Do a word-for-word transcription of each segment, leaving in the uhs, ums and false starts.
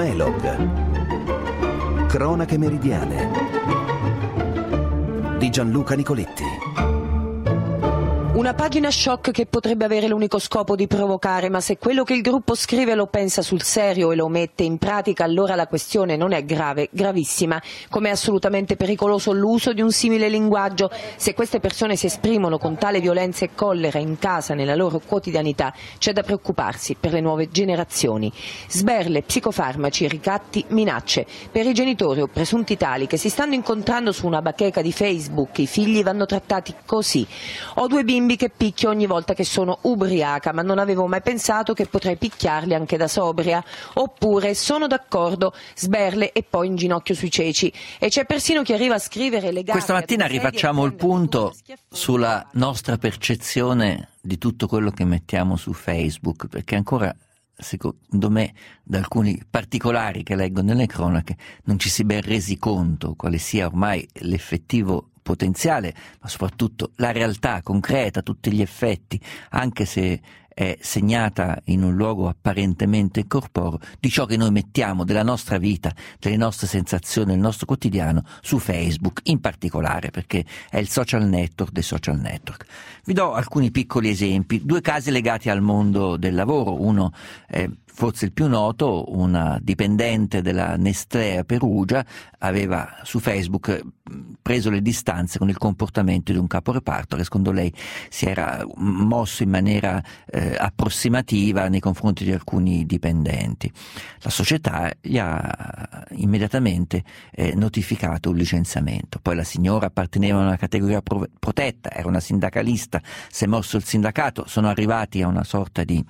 Melog. Cronache meridiane di Gianluca Nicoletti. Una pagina shock che potrebbe avere l'unico scopo di provocare, ma se quello che il gruppo scrive lo pensa sul serio e lo mette in pratica, allora la questione non è grave, gravissima. Come è assolutamente pericoloso l'uso di un simile linguaggio. Se queste persone si esprimono con tale violenza e collera in casa, nella loro quotidianità, c'è da preoccuparsi per le nuove generazioni. Sberle, psicofarmaci, ricatti, minacce. Per i genitori o presunti tali che si stanno incontrando su una bacheca di Facebook, i figli vanno trattati così. Ho due bimbi che picchio ogni volta che sono ubriaca, ma non avevo mai pensato che potrei picchiarli anche da sobria. Oppure sono d'accordo, sberle e poi in ginocchio sui ceci. E c'è persino chi arriva a scrivere le gabbie. Questa mattina rifacciamo il punto sulla nostra percezione di tutto quello che mettiamo su Facebook, perché ancora, secondo me, da alcuni particolari che leggo nelle cronache, non ci si è ben resi conto quale sia ormai l'effettivo potenziale, ma soprattutto la realtà concreta, tutti gli effetti, anche se è segnata in un luogo apparentemente corporeo, di ciò che noi mettiamo della nostra vita, delle nostre sensazioni, del nostro quotidiano su Facebook, in particolare perché è il social network dei social network. Vi do alcuni piccoli esempi, due casi legati al mondo del lavoro. Uno è forse il più noto: una dipendente della Nestlé a Perugia aveva su Facebook preso le distanze con il comportamento di un caporeparto che secondo lei si era mosso in maniera eh, approssimativa nei confronti di alcuni dipendenti. La società gli ha immediatamente eh, notificato un licenziamento. Poi la signora apparteneva a una categoria pro- protetta, era una sindacalista, si è mosso il sindacato, sono arrivati a una sorta di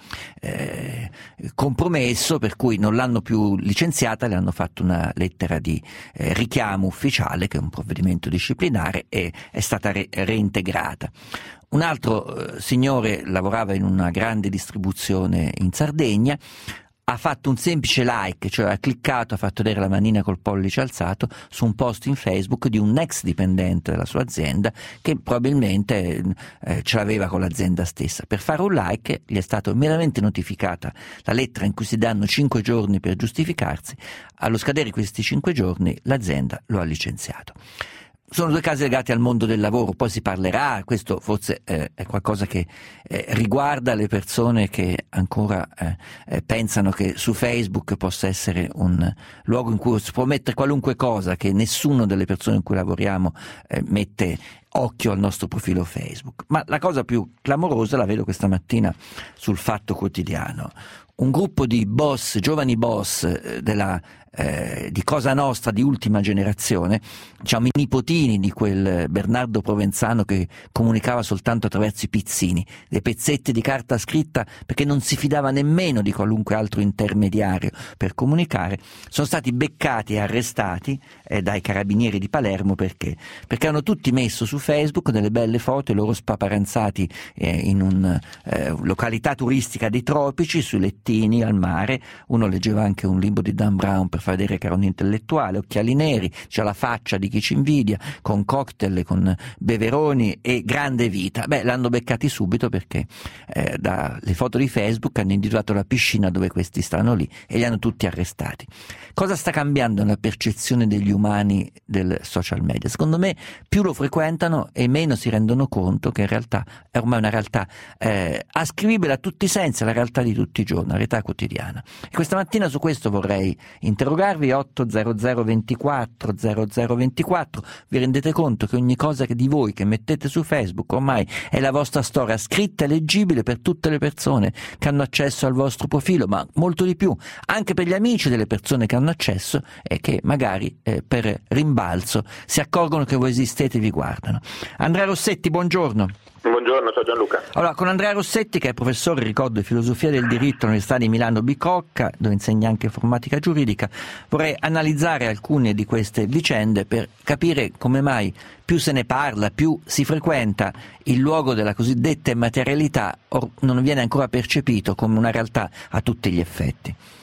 eh, compromesso per cui non l'hanno più licenziata, le hanno fatto una lettera di eh, richiamo ufficiale, che è un provvedimento disciplinare, e è stata re- reintegrata. Un altro eh, signore lavorava in una grande distribuzione in Sardegna, ha fatto un semplice like, cioè ha cliccato, ha fatto vedere la manina col pollice alzato su un post in Facebook di un ex dipendente della sua azienda che probabilmente eh, ce l'aveva con l'azienda stessa. Per fare un like gli è stata immediatamente notificata la lettera in cui si danno cinque giorni per giustificarsi. Allo scadere questi cinque giorni l'azienda lo ha licenziato. Sono due casi legati al mondo del lavoro, poi si parlerà, questo forse eh, è qualcosa che eh, riguarda le persone che ancora eh, eh, pensano che su Facebook possa essere un luogo in cui si può mettere qualunque cosa, che nessuno delle persone con cui lavoriamo eh, mette occhio al nostro profilo Facebook. Ma la cosa più clamorosa la vedo questa mattina sul Fatto Quotidiano. Un gruppo di boss, giovani boss eh, della Eh, di Cosa Nostra di ultima generazione, diciamo i nipotini di quel Bernardo Provenzano che comunicava soltanto attraverso i pizzini, dei pezzetti di carta scritta, perché non si fidava nemmeno di qualunque altro intermediario per comunicare, sono stati beccati e arrestati eh, dai carabinieri di Palermo. Perché? Perché hanno tutti messo su Facebook delle belle foto, i loro spaparanzati eh, in una eh, località turistica dei tropici, sui lettini al mare. Uno leggeva anche un libro di Dan Brown per far vedere che era un intellettuale, occhiali neri, c'ha la faccia di chi ci invidia, con cocktail, con beveroni e grande vita. Beh, l'hanno beccati subito perché eh, dalle foto di Facebook hanno individuato la piscina dove questi stanno lì e li hanno tutti arrestati. Cosa sta cambiando nella percezione degli umani del social media? Secondo me più lo frequentano e meno si rendono conto che in realtà è ormai una realtà eh, ascrivibile a tutti i sensi, alla realtà di tutti i giorni, alla realtà quotidiana. E questa mattina su questo vorrei interrogarvi. otto zero zero ventiquattro zero zero ventiquattro. Vi rendete conto che ogni cosa che di voi che mettete su Facebook ormai è la vostra storia scritta e leggibile per tutte le persone che hanno accesso al vostro profilo, ma molto di più anche per gli amici delle persone che hanno accesso e che magari eh, per rimbalzo si accorgono che voi esistete e vi guardano. Andrea Rossetti, buongiorno. Buongiorno, ciao Gianluca. Allora, con Andrea Rossetti, che è professore, ricordo, di filosofia del diritto all'Università di Milano Bicocca, dove insegna anche informatica giuridica, vorrei analizzare alcune di queste vicende per capire come mai più se ne parla, più si frequenta il luogo della cosiddetta immaterialità, or non viene ancora percepito come una realtà a tutti gli effetti.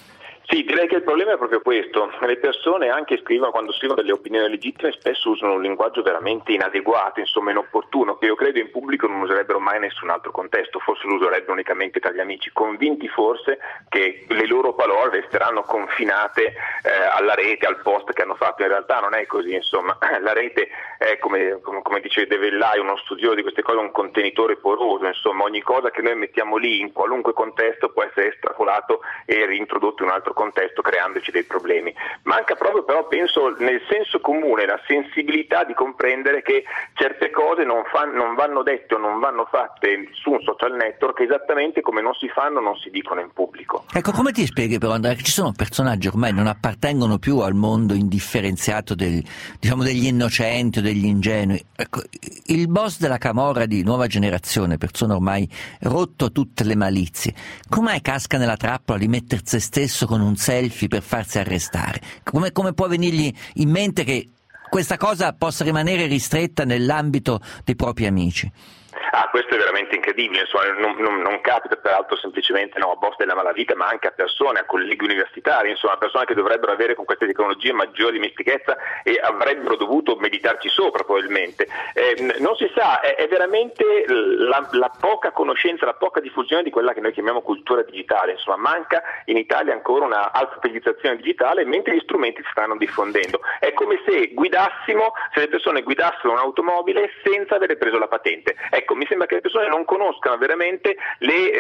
Sì, direi che il problema è proprio questo. Le persone anche scrivono, quando scrivono delle opinioni legittime, spesso usano un linguaggio veramente inadeguato, insomma inopportuno, che io credo in pubblico non userebbero mai in nessun altro contesto, forse lo userebbero unicamente tra gli amici, convinti forse che le loro parole resteranno confinate eh, alla rete, al post che hanno fatto. In realtà non è così, insomma, la rete è, come, come, come dice De Vellai, uno studioso di queste cose, un contenitore poroso, insomma ogni cosa che noi mettiamo lì in qualunque contesto può essere estrapolato e reintrodotto in un altro contesto, creandoci dei problemi. Manca proprio però, penso, nel senso comune, la sensibilità di comprendere che certe cose non, fan, non vanno dette o non vanno fatte su un social network esattamente come non si fanno, non si dicono in pubblico. Ecco, come ti spieghi però, Andrea, che ci sono personaggi ormai non appartengono più al mondo indifferenziato del, diciamo, degli innocenti o degli ingenui. Ecco, il boss della camorra di nuova generazione, persona ormai rotto tutte le malizie, com'è casca nella trappola di mettere se stesso con un selfie per farsi arrestare? Come, come può venirgli in mente che questa cosa possa rimanere ristretta nell'ambito dei propri amici? Ah, questo è veramente incredibile, insomma, non, non, non capita peraltro semplicemente no, a boss della malavita, ma anche a persone, a colleghi universitari, insomma persone che dovrebbero avere con queste tecnologie maggiore dimestichezza e avrebbero dovuto meditarci sopra probabilmente. Eh, non si sa, è, è veramente la, la poca conoscenza, la poca diffusione di quella che noi chiamiamo cultura digitale, insomma manca in Italia ancora una alfabetizzazione digitale mentre gli strumenti si stanno diffondendo. È come se guidassimo, se le persone guidassero un'automobile senza avere preso la patente. Ecco, mi sembra che le persone non conoscano veramente le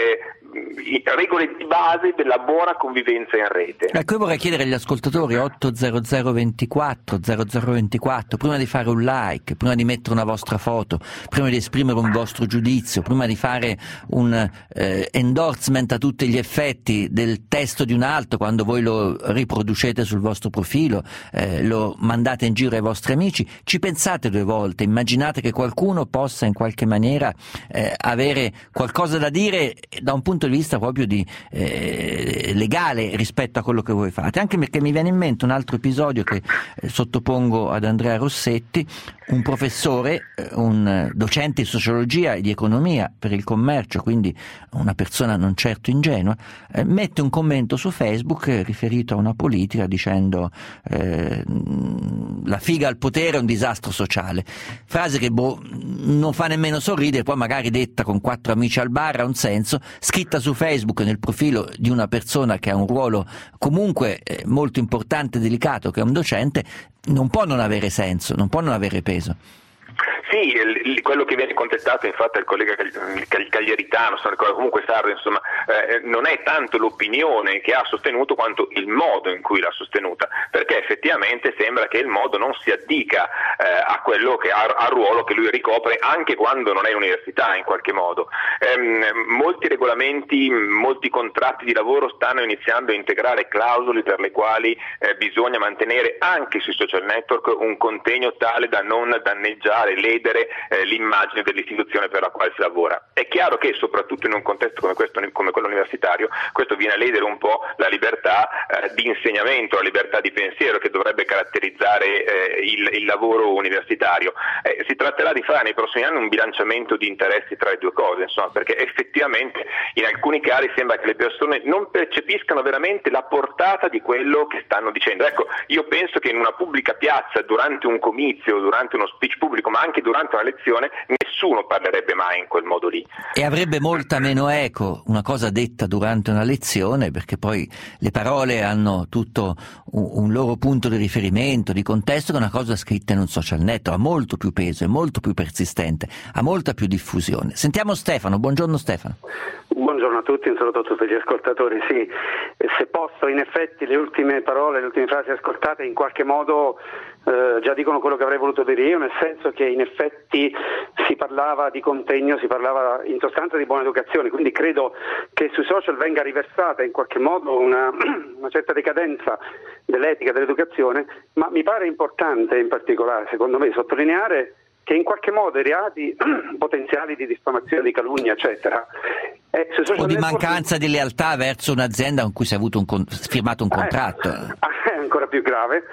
eh, regole di base della buona convivenza in rete. Ecco, io vorrei chiedere agli ascoltatori otto zero zero ventiquattro zero zero ventiquattro, prima di fare un like, prima di mettere una vostra foto, prima di esprimere un vostro giudizio, prima di fare un eh, endorsement a tutti gli effetti del testo di un altro, quando voi lo riproducete sul vostro profilo, eh, lo mandate in giro ai vostri amici, ci pensate due volte, immaginate che qualcuno possa in qualche maniera Eh, avere qualcosa da dire da un punto di vista proprio di eh, legale rispetto a quello che voi fate, anche perché mi viene in mente un altro episodio che eh, sottopongo ad Andrea Rossetti. Un professore, eh, un docente di sociologia e di economia per il commercio, quindi una persona non certo ingenua, eh, mette un commento su Facebook eh, riferito a una politica dicendo eh, la figa al potere è un disastro sociale, frase che boh, non fa nemmeno sorridere, poi magari detta con quattro amici al bar ha un senso, scritta su Facebook nel profilo di una persona che ha un ruolo comunque eh, molto importante e delicato, che è un docente, non può non avere senso, non può non avere peso. Sì, quello che viene contestato infatti al collega cagliaritano, comunque sardo, insomma, eh, non è tanto l'opinione che ha sostenuto quanto il modo in cui l'ha sostenuta, perché effettivamente sembra che il modo non si addica eh, a quello che ha, al ruolo che lui ricopre anche quando non è in università in qualche modo. Ehm, molti regolamenti, molti contratti di lavoro stanno iniziando a integrare clausole per le quali eh, bisogna mantenere anche sui social network un contegno tale da non danneggiare le Eh, l'immagine dell'istituzione per la quale si lavora. È chiaro che soprattutto in un contesto come questo, come quello universitario, questo viene a ledere un po' la libertà eh, di insegnamento, la libertà di pensiero che dovrebbe caratterizzare eh, il, il lavoro universitario. Eh, si tratterà di fare nei prossimi anni un bilanciamento di interessi tra le due cose, insomma, perché effettivamente in alcuni casi sembra che le persone non percepiscano veramente la portata di quello che stanno dicendo. Ecco, io penso che in una pubblica piazza, durante un comizio, durante uno speech pubblico, ma anche durante una lezione, nessuno parlerebbe mai in quel modo lì. E avrebbe molta meno eco una cosa detta durante una lezione, perché poi le parole hanno tutto un, un loro punto di riferimento, di contesto, che una cosa scritta in un social network ha molto più peso, è molto più persistente, ha molta più diffusione. Sentiamo Stefano. Buongiorno Stefano. Buongiorno a tutti, un saluto a tutti gli ascoltatori. Sì, se posso, in effetti le ultime parole, le ultime frasi ascoltate in qualche modo eh, già dicono quello che avrei voluto dire io, nel senso che in effetti si parlava di contegno, si parlava in sostanza di buona educazione, quindi credo che sui social venga riversata in qualche modo una, una certa decadenza dell'etica, dell'educazione, ma mi pare importante in particolare, secondo me, sottolineare che in qualche modo i reati potenziali di diffamazione, di calunnia, eccetera, eh, o di mancanza di lealtà verso un'azienda con cui si è avuto un con- firmato un contratto, eh, è ancora più grave.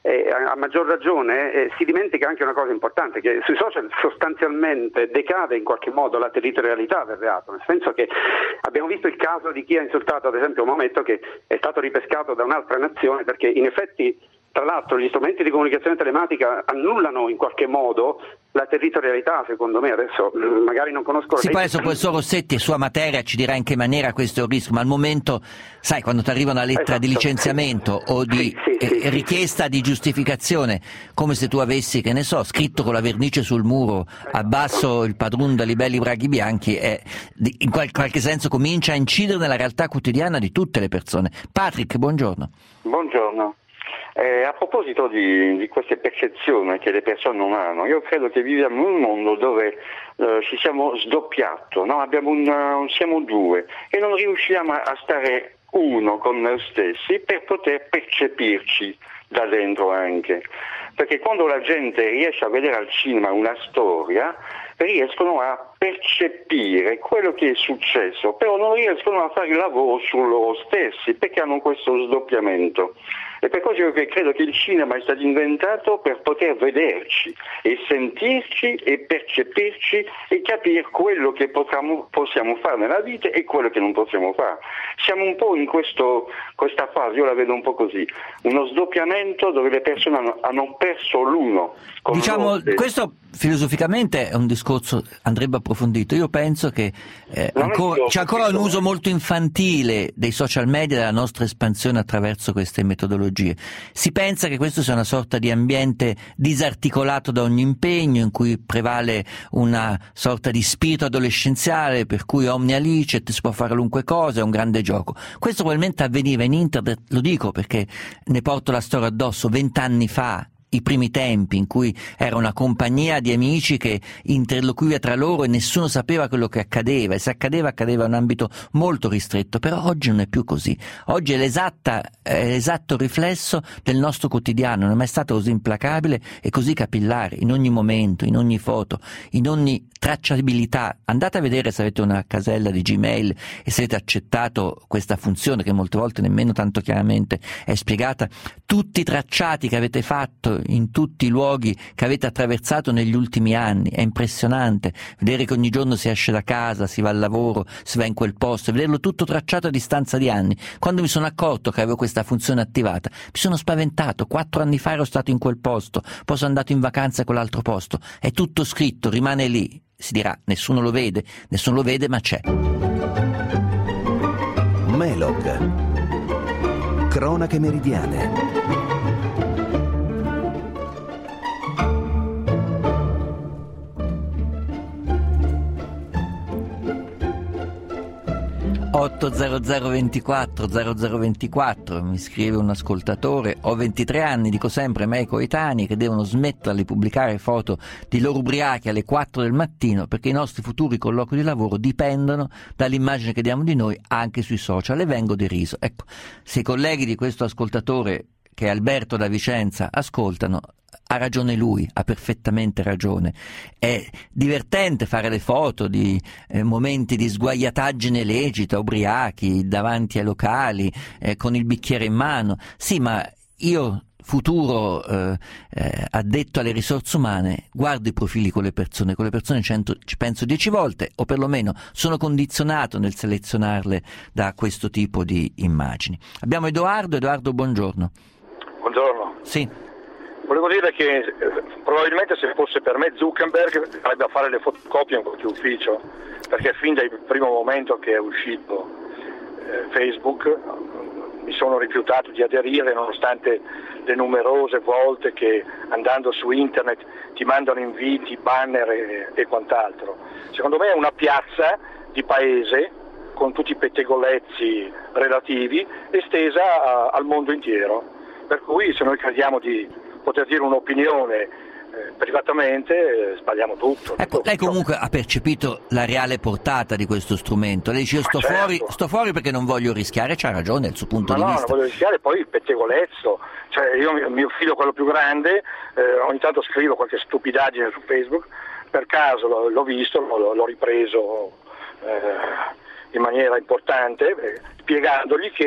eh, a maggior ragione eh, si dimentica anche una cosa importante, che sui social sostanzialmente decade in qualche modo la territorialità del reato, nel senso che abbiamo visto il caso di chi ha insultato ad esempio Maometto, che è stato ripescato da un'altra nazione, perché in effetti tra l'altro gli strumenti di comunicazione telematica annullano in qualche modo la territorialità, secondo me. Adesso magari non conosco... Sì, poi adesso il professor Rossetti, sua materia, ci dirà in che maniera questo è un rischio, ma al momento, sai, quando ti arriva una lettera esatto. di licenziamento sì. o di sì, sì, eh, sì, richiesta sì. di giustificazione, come se tu avessi, che ne so, scritto con la vernice sul muro, esatto. abbasso il padrone da libelli braghi bianchi, e in qual- qualche senso comincia a incidere nella realtà quotidiana di tutte le persone. Patrick, buongiorno. Buongiorno. Eh, a proposito di, di queste percezioni che le persone non hanno, io credo che viviamo in un mondo dove eh, ci siamo sdoppiato, no? Abbiamo un, siamo due e non riusciamo a stare uno con noi stessi per poter percepirci da dentro anche, perché quando la gente riesce a vedere al cinema una storia riescono a percepire quello che è successo, però non riescono a fare il lavoro su loro stessi perché hanno questo sdoppiamento. E per questo io credo che il cinema è stato inventato per poter vederci e sentirci e percepirci e capire quello che potremo, possiamo fare nella vita e quello che non possiamo fare. Siamo un po' in questo, questa fase, io la vedo un po' così, uno sdoppiamento dove le persone hanno, hanno perso l'uno. Diciamo, questo filosoficamente è un discorso, andrebbe approfondito. Io penso che eh, ancora, c'è ancora un uso molto infantile dei social media, della nostra espansione attraverso queste metodologie. Si pensa che questo sia una sorta di ambiente disarticolato da ogni impegno, in cui prevale una sorta di spirito adolescenziale per cui omnia licet, si può fare qualunque cosa, è un grande gioco. Questo probabilmente avveniva in internet, lo dico perché ne porto la storia addosso, vent'anni fa, i primi tempi in cui era una compagnia di amici che interloquiva tra loro e nessuno sapeva quello che accadeva, e se accadeva accadeva in un ambito molto ristretto. Però oggi non è più così, oggi è l'esatta, è l'esatto riflesso del nostro quotidiano, non è mai stato così implacabile e così capillare in ogni momento, in ogni foto, in ogni tracciabilità. Andate a vedere se avete una casella di Gmail e se avete accettato questa funzione, che molte volte nemmeno tanto chiaramente è spiegata, tutti i tracciati che avete fatto in tutti i luoghi che avete attraversato negli ultimi anni. È impressionante vedere che ogni giorno si esce da casa, si va al lavoro, si va in quel posto, e vederlo tutto tracciato a distanza di anni. Quando mi sono accorto che avevo questa funzione attivata mi sono spaventato. Quattro anni fa ero stato in quel posto, poi sono andato in vacanza a quell'altro posto, è tutto scritto, rimane lì. Si dirà, nessuno lo vede, nessuno lo vede, ma c'è. Melog. Cronache meridiane. otto zero zero ventiquattro zero zero ventiquattro, mi scrive un ascoltatore: ho ventitré anni, dico sempre ai miei coetanei che devono smettere di pubblicare foto di loro ubriachi alle quattro del mattino, perché i nostri futuri colloqui di lavoro dipendono dall'immagine che diamo di noi anche sui social, e vengo deriso. Ecco, se i colleghi di questo ascoltatore, che è Alberto da Vicenza, ascoltano, ha ragione lui, ha perfettamente ragione. È divertente fare le foto di eh, momenti di sguaiataggine lecita, ubriachi, davanti ai locali, eh, con il bicchiere in mano. Sì, ma io, futuro eh, eh, addetto alle risorse umane, guardo i profili con le persone, con le persone cento, ci penso dieci volte, o perlomeno sono condizionato nel selezionarle da questo tipo di immagini. Abbiamo Edoardo. Edoardo, buongiorno. Buongiorno. Sì. Volevo dire che eh, probabilmente se fosse per me Zuckerberg andrebbe a fare le fotocopie in qualche ufficio, perché fin dal primo momento che è uscito eh, Facebook mi sono rifiutato di aderire, nonostante le numerose volte che andando su internet ti mandano inviti, banner e, e quant'altro. Secondo me è una piazza di paese con tutti i pettegolezzi relativi estesa a, al mondo intero, per cui se noi crediamo di poter dire un'opinione eh, privatamente, eh, sbagliamo tutto. Ecco, lei comunque ha percepito la reale portata di questo strumento. Lei dice: io sto, certo. fuori, sto fuori perché non voglio rischiare, c'ha ragione, è il suo punto Ma di no, vista. non voglio rischiare, poi il pettegolezzo, cioè io il mio figlio, quello più grande, eh, ogni tanto scrivo qualche stupidaggine su Facebook, per caso l'ho, l'ho visto, l'ho, l'ho ripreso eh, in maniera importante, eh, spiegandogli che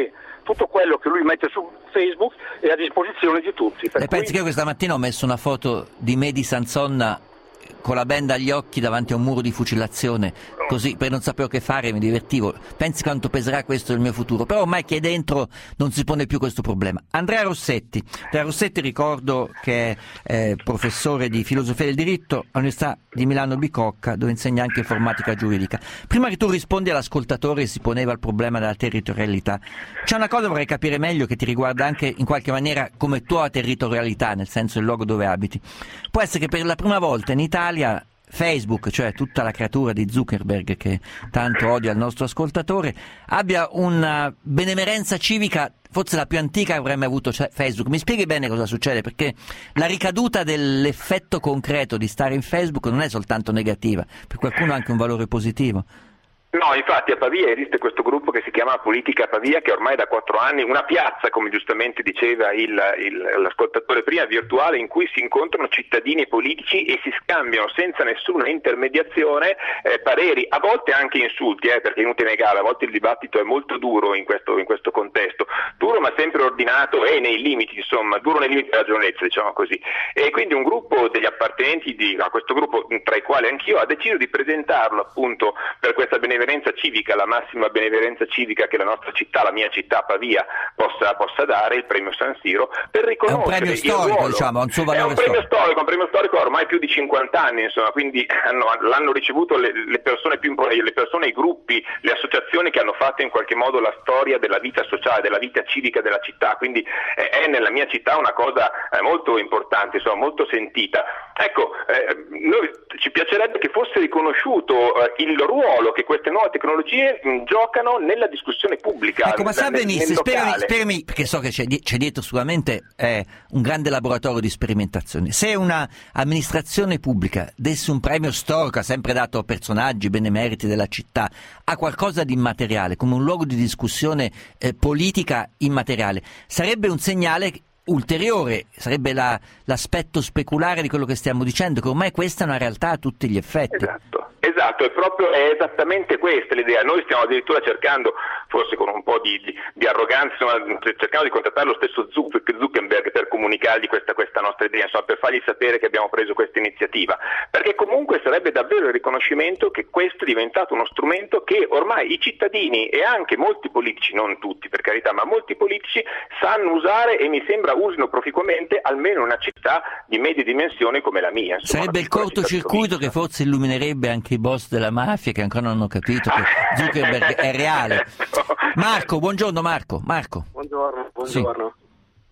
tutto quello che lui mette su Facebook è a disposizione di tutti. E pensi che io questa mattina ho messo una foto di Mehdi Sanson con la benda agli occhi davanti a un muro di fucilazione, così per non sapevo che fare mi divertivo. Pensi quanto peserà questo nel mio futuro? Però ormai che è dentro non si pone più questo problema. Andrea Rossetti, Andrea Rossetti ricordo che è eh, professore di filosofia del diritto all'Università di Milano Bicocca, dove insegna anche informatica giuridica. Prima che tu rispondi all'ascoltatore che si poneva il problema della territorialità, c'è una cosa che vorrei capire meglio che ti riguarda anche in qualche maniera come tua territorialità, nel senso il luogo dove abiti. Può essere che per la prima volta in Italia Facebook, cioè tutta la creatura di Zuckerberg che tanto odia il nostro ascoltatore, abbia una benemerenza civica forse la più antica che avrei mai avuto Facebook. Mi spieghi bene cosa succede? Perché la ricaduta dell'effetto concreto di stare in Facebook non è soltanto negativa, per qualcuno ha anche un valore positivo. No, infatti a Pavia esiste questo gruppo che si chiama Politica Pavia, che ormai da quattro anni, una piazza, come giustamente diceva il, il, l'ascoltatore prima, virtuale, in cui si incontrano cittadini e politici e si scambiano senza nessuna intermediazione eh, pareri, a volte anche insulti, eh, perché è inutile negare, a volte il dibattito è molto duro in questo, in questo contesto, duro ma sempre ordinato e nei limiti, insomma, duro nei limiti della ragionevolezza, diciamo così. E quindi un gruppo degli appartenenti di, a questo gruppo, tra i quali anch'io, ha deciso di presentarlo appunto per questa benevolenza civica, la massima benevolenza civica che la nostra città, la mia città Pavia possa, possa dare, il premio San Siro, per riconoscere è un premio storico, ruolo. Diciamo, ha un suo valore è un premio storico. storico, un premio storico ormai più di cinquanta anni, insomma, quindi hanno, l'hanno ricevuto le, le persone più importanti, le persone, i gruppi, le associazioni che hanno fatto in qualche modo la storia della vita sociale, della vita civica della città, quindi eh, è nella mia città una cosa eh, molto importante, insomma, molto sentita. Ecco, eh, noi ci piacerebbe che fosse riconosciuto eh, il ruolo che queste nuove tecnologie mh, giocano nella discussione pubblica. Ecco, ma se nel, avvenisse, nel spiegami, locale. spiegami, perché so che c'è, di- c'è dietro sicuramente eh, un grande laboratorio di sperimentazione. Se una amministrazione pubblica desse un premio storico, ha sempre dato a personaggi benemeriti della città, a qualcosa di immateriale, come un luogo di discussione eh, politica immateriale, sarebbe un segnale ulteriore, sarebbe la, l'aspetto speculare di quello che stiamo dicendo, che ormai questa è una realtà a tutti gli effetti. Esatto, esatto, è proprio è esattamente questa l'idea. Noi stiamo addirittura cercando, forse con un po' di, di, di arroganza, insomma, cercando di contattare lo stesso Zuckerberg per comunicargli questa, questa nostra idea, insomma, per fargli sapere che abbiamo preso questa iniziativa, perché comunque sarebbe davvero il riconoscimento che questo è diventato uno strumento che ormai i cittadini e anche molti politici, non tutti per carità, ma molti politici sanno usare e mi sembra usino proficuamente, almeno in una città di medie dimensioni come la mia. Insomma, sarebbe il cortocircuito che forse illuminerebbe anche i boss della mafia che ancora non hanno capito che Zuckerberg è reale. Marco, buongiorno Marco. Marco. Buongiorno, buongiorno. Sì.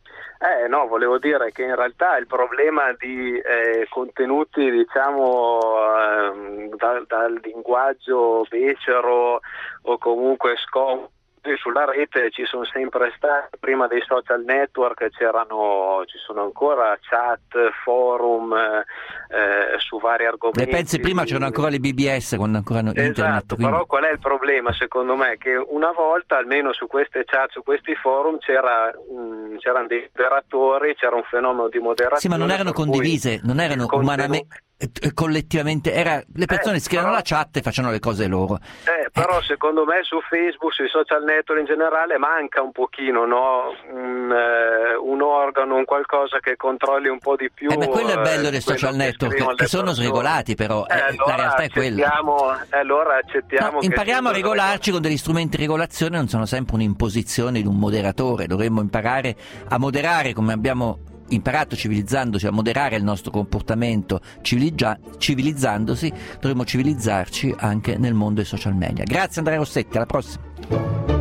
Eh no, volevo dire che in realtà il problema di eh, contenuti, diciamo, eh, dal, dal linguaggio becero o comunque scomodo sulla rete ci sono sempre stati. Prima dei social network c'erano, ci sono ancora chat, forum eh, su vari argomenti. E pensi prima c'erano ancora le B B S quando ancora hanno internet. Esatto, quindi... però qual è il problema secondo me? Che una volta almeno su queste chat, su questi forum c'era mh, c'erano dei moderatori, c'era un fenomeno di moderazione. Sì, ma non erano condivise, non erano umanamente, collettivamente, era, le persone eh, scrivevano però, la chat e facevano le cose loro. Eh, però eh. secondo me su Facebook, sui social network in generale manca un pochino, no? un, eh, un organo, un qualcosa che controlli un po' di più. Eh, ma quello è bello eh, dei social network, che, che sono sregolati però, eh, eh, allora la realtà è quella. Eh, allora accettiamo no, che impariamo a regolarci con degli strumenti di regolazione, non sono sempre un'imposizione di un moderatore, dovremmo imparare a moderare come abbiamo imparato civilizzandoci a moderare il nostro comportamento, civilizza- civilizzandosi, dovremmo civilizzarci anche nel mondo dei social media. Grazie Andrea Rossetti, alla prossima.